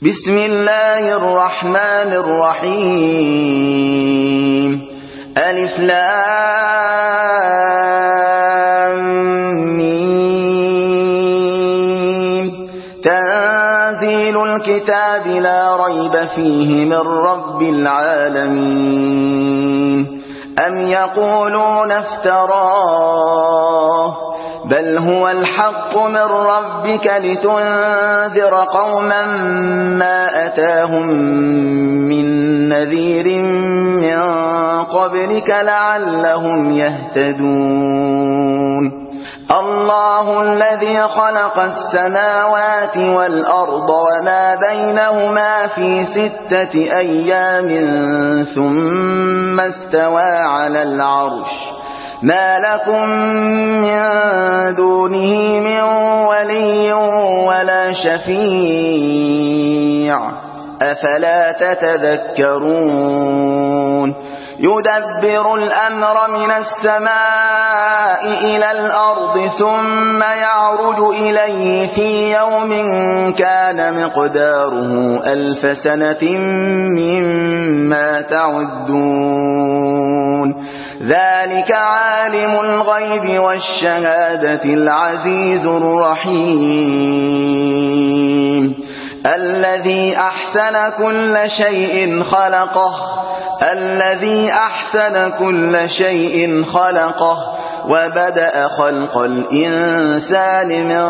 بسم الله الرحمن الرحيم ألف لام ميم تنزيل الكتاب لا ريب فيه من رب العالمين أم يقولون افتراه بل هو الحق من ربك لتنذر قوما ما أتاهم من نذير من قبلك لعلهم يهتدون الله الذي خلق السماوات والأرض وما بينهما في 6 أيام ثم استوى على العرش ما لكم من دونه من ولي ولا شفيع أفلا تتذكرون يدبر الأمر من السماء إلى الأرض ثم يعرج إليه في يوم كان مقداره 1000 سنة مما تعدون ذلك عالم الغيب والشهادة العزيز الرحيم الذي أحسن كل شيء خلقه وبدأ خلق الإنسان من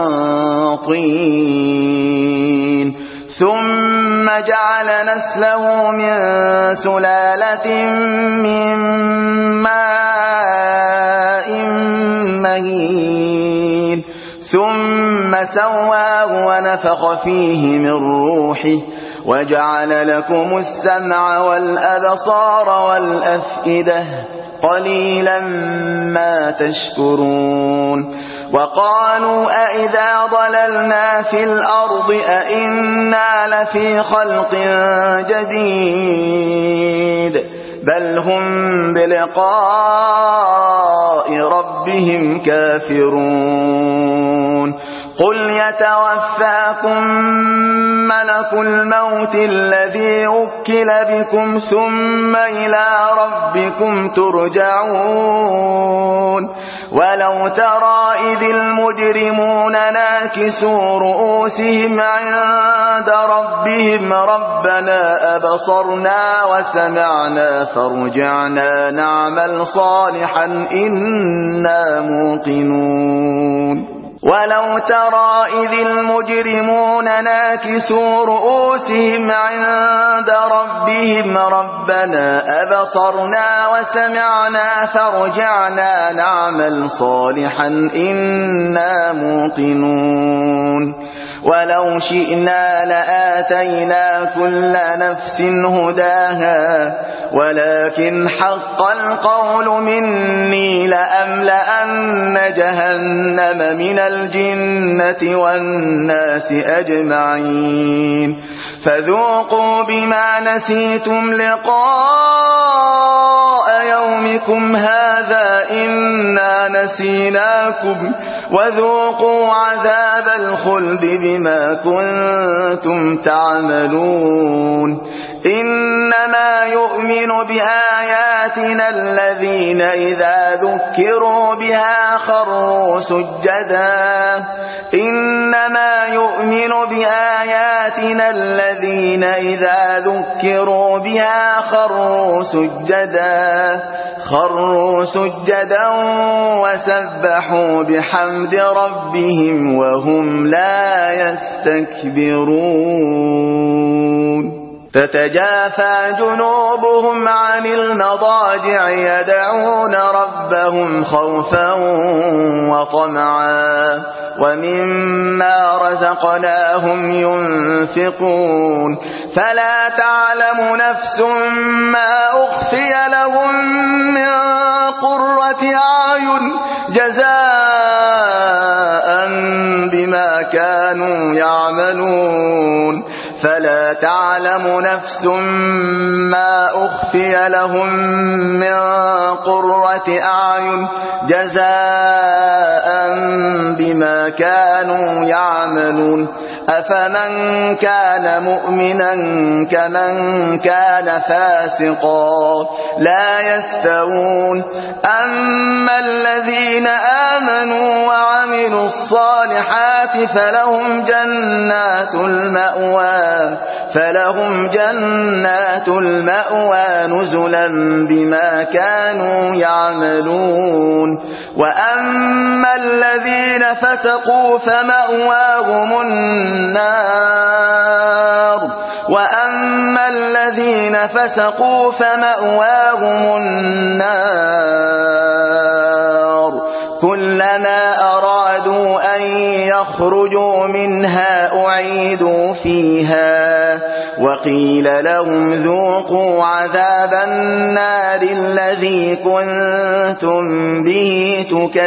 طين ثم جعل نسله من سلالة من ماء مهين ثم سواه ونفخ فيه من روحه وجعل لكم السمع والأبصار والأفئدة قليلا ما تشكرون وقالوا أئذا ضللنا في الأرض أئنا لفي خلق جديد بل هم بلقاء ربهم كافرون قل يتوفاكم ملك الموت الذي وكل بكم ثم إلى ربكم ترجعون ولو ترى إذ المجرمون ناكسوا رؤوسهم عند ربهم ربنا أبصرنا وسمعنا فارجعنا نعمل صالحا إنا موقنون ولو ترى إذ المجرمون ناكسوا رؤوسهم عند ربهم ربنا أبصرنا وسمعنا فارجعنا نعمل صالحا إنا موقنون ولو شئنا لآتينا كل نفس هداها ولكن حق القول مني لأملأن جهنم من الجنة والناس أجمعين فذوقوا بما نسيتم لقاء يومكم هذا إنا نسيناكم وذوقوا عذاب الخلد بما كنتم تعملون إنما يؤمن بآياتنا الذين إذا ذكروا بها خروا سجدا إنما يؤمن بآياتنا الذين إذا ذكروا بها خروا سجدا وسبحوا بحمد ربهم وهم لا يستكبرون تتجافى جنوبهم عن المضاجع يدعون ربهم خوفا وطمعا ومما رزقناهم ينفقون فلا تعلم نفس ما أخفي لهم من قرة أعين جزاء بما كانوا يعملون فلا تعلم نفس ما أخفي لهم من قرة أعين جزاء بما كانوا يعملون أفمن كان مؤمنا كمن كان فاسقا لا يستوون أما الذين آمنوا وعملوا الصالحات فلهم جنات المأوى نزلا بما كانوا يعملون وأما الذين فسقوا فمأواهم النار كلما أرادوا أن يخرجوا منها أعيدوا فيها وقيل لهم ذوقوا عذاب النار الذي كنتم به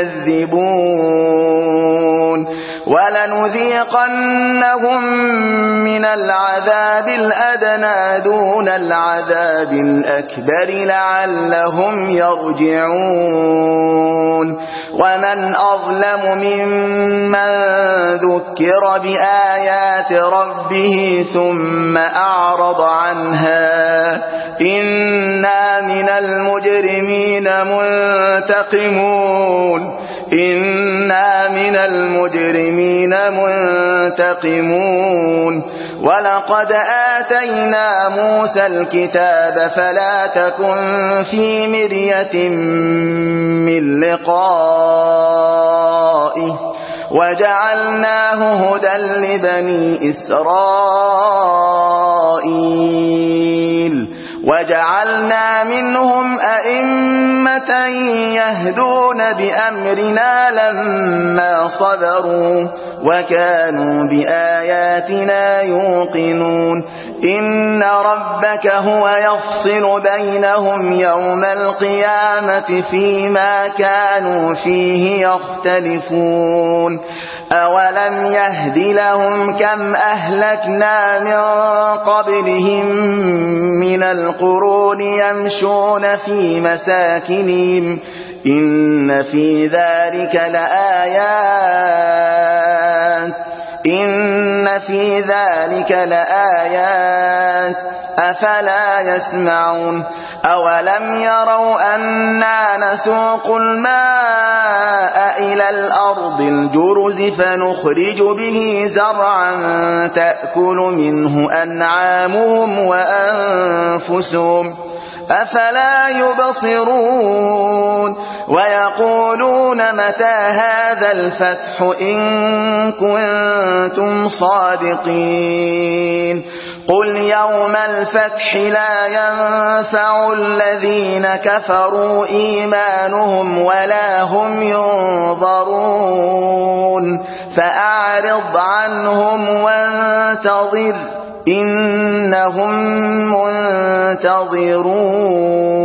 تكذبون ولنذيقنهم من العذاب الأدنى دون العذاب الأكبر لعلهم يرجعون ومن أظلم ممن ذكر بآيات ربه ثم أعرض عنها إنا من المجرمين منتقمون ولقد آتينا موسى الكتاب فلا تكن في مرية من لقائه وجعلناه هدى لبني إسرائيل وجعلنا منهم أئمة يهدون بأمرنا لما صبروا وكانوا بآياتنا يوقنون إن ربك هو يفصل بينهم يوم القيامة فيما كانوا فيه يختلفون أولم يهد لهم كم أهلكنا من قبلهم من القرون يمشون في مساكنهم إن في ذلك لآيات أفلا يسمعون أولم يروا أنا نسوق الماء إلى الأرض الجرز فنخرج به زرعا تأكل منه أنعامهم وأنفسهم أفلا يبصرون ويقولون متى هذا الفتح إن كنتم صادقين قل يوم الفتح لا ينفع الذين كفروا إيمانهم ولا هم ينظرون فأعرض عنهم وانتظر إنهم منتظرون